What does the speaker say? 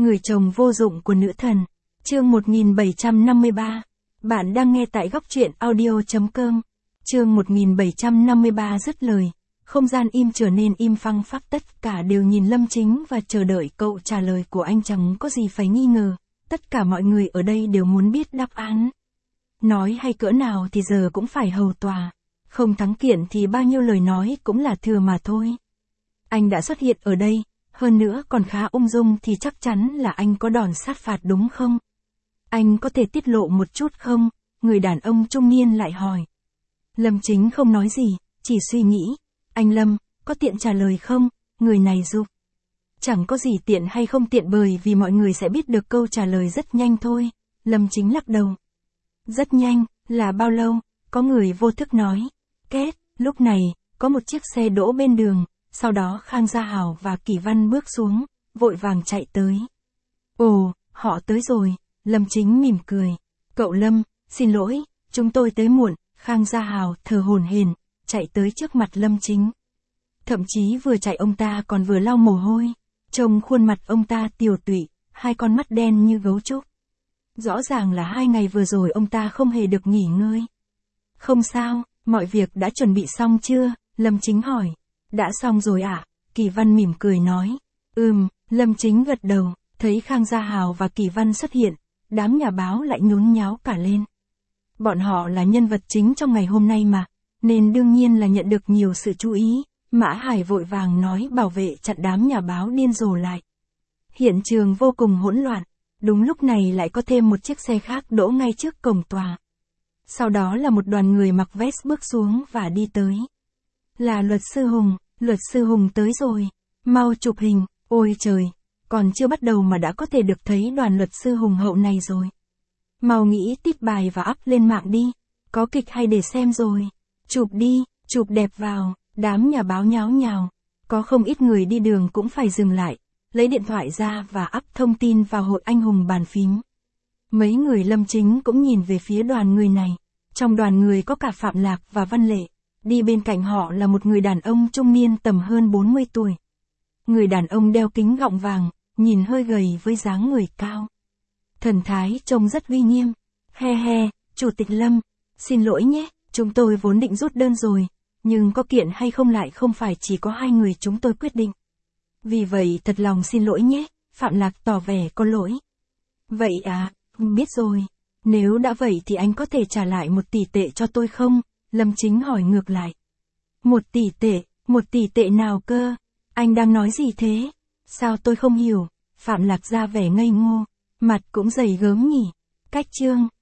Người chồng vô dụng của nữ thần. Chương 1753. Bạn đang nghe tại góc truyện audio.com. Chương 1753 dứt lời. Không gian im trở nên im phăng phắc, tất cả đều nhìn Lâm Chính và chờ đợi câu trả lời của anh, chẳng có gì phải nghi ngờ. Tất cả mọi người ở đây đều muốn biết đáp án. Nói hay cỡ nào thì giờ cũng phải hầu tòa. Không thắng kiện thì bao nhiêu lời nói cũng là thừa mà thôi. Anh đã xuất hiện ở đây, hơn nữa còn khá ung dung thì chắc chắn là anh có đòn sát phạt đúng không? Anh có thể tiết lộ một chút không? Người đàn ông trung niên lại hỏi. Lâm Chính không nói gì, chỉ suy nghĩ. Anh Lâm, có tiện trả lời không? Người này giục. Chẳng có gì tiện hay không tiện, bởi vì mọi người sẽ biết được câu trả lời rất nhanh thôi. Lâm Chính lắc đầu. Rất nhanh, là bao lâu? Có người vô thức nói. Két, lúc này, có một chiếc xe đỗ bên đường, sau đó Khang Gia Hảo và Kỳ Văn bước xuống, vội vàng chạy tới. Ồ, họ tới rồi, Lâm Chính mỉm cười. Cậu Lâm, xin lỗi, chúng tôi tới muộn. Khang Gia Hảo thở hổn hển, chạy tới trước mặt Lâm Chính. Thậm chí vừa chạy ông ta còn vừa lau mồ hôi, trông khuôn mặt ông ta tiều tụy, hai con mắt đen như gấu trúc. Rõ ràng là 2 ngày vừa rồi ông ta không hề được nghỉ ngơi. Không sao, mọi việc đã chuẩn bị xong chưa? Lâm Chính hỏi. Đã xong rồi ạ, Kỳ Văn mỉm cười nói. Lâm Chính gật đầu, thấy Khang Gia Hảo và Kỳ Văn xuất hiện, đám nhà báo lại nhốn nháo cả lên. Bọn họ là nhân vật chính trong ngày hôm nay mà, nên đương nhiên là nhận được nhiều sự chú ý. Mã Hải vội vàng nói bảo vệ chặn đám nhà báo điên rồ lại. Hiện trường vô cùng hỗn loạn, đúng lúc này lại có thêm một chiếc xe khác đỗ ngay trước cổng tòa. Sau đó là một đoàn người mặc vest bước xuống và đi tới. Là luật sư Hùng tới rồi, mau chụp hình, ôi trời, còn chưa bắt đầu mà đã có thể được thấy đoàn luật sư hùng hậu này rồi. Mau nghĩ tiếp bài và up lên mạng đi, có kịch hay để xem rồi. Chụp đi, chụp đẹp vào, đám nhà báo nháo nhào, có không ít người đi đường cũng phải dừng lại, lấy điện thoại ra và up thông tin vào hội anh hùng bàn phím. Mấy người Lâm Chính cũng nhìn về phía đoàn người này, trong đoàn người có cả Phạm Lạc và Văn Lệ. Đi bên cạnh họ là một người đàn ông trung niên tầm hơn 40 tuổi. Người đàn ông đeo kính gọng vàng, nhìn hơi gầy với dáng người cao. Thần thái trông rất uy nghiêm. He, Chủ tịch Lâm, xin lỗi nhé, chúng tôi vốn định rút đơn rồi, nhưng có kiện hay không lại không phải chỉ có 2 người chúng tôi quyết định. Vì vậy thật lòng xin lỗi nhé, Phạm Lạc tỏ vẻ có lỗi. Vậy à, biết rồi, nếu đã vậy thì anh có thể trả lại 1 tỷ tệ cho tôi không? Lâm Chính hỏi ngược lại. 1 tỷ tệ nào cơ? Anh đang nói gì thế? Sao tôi không hiểu? Phạm Lạc ra vẻ ngây ngô, mặt cũng dày gớm nhỉ. Cách chương.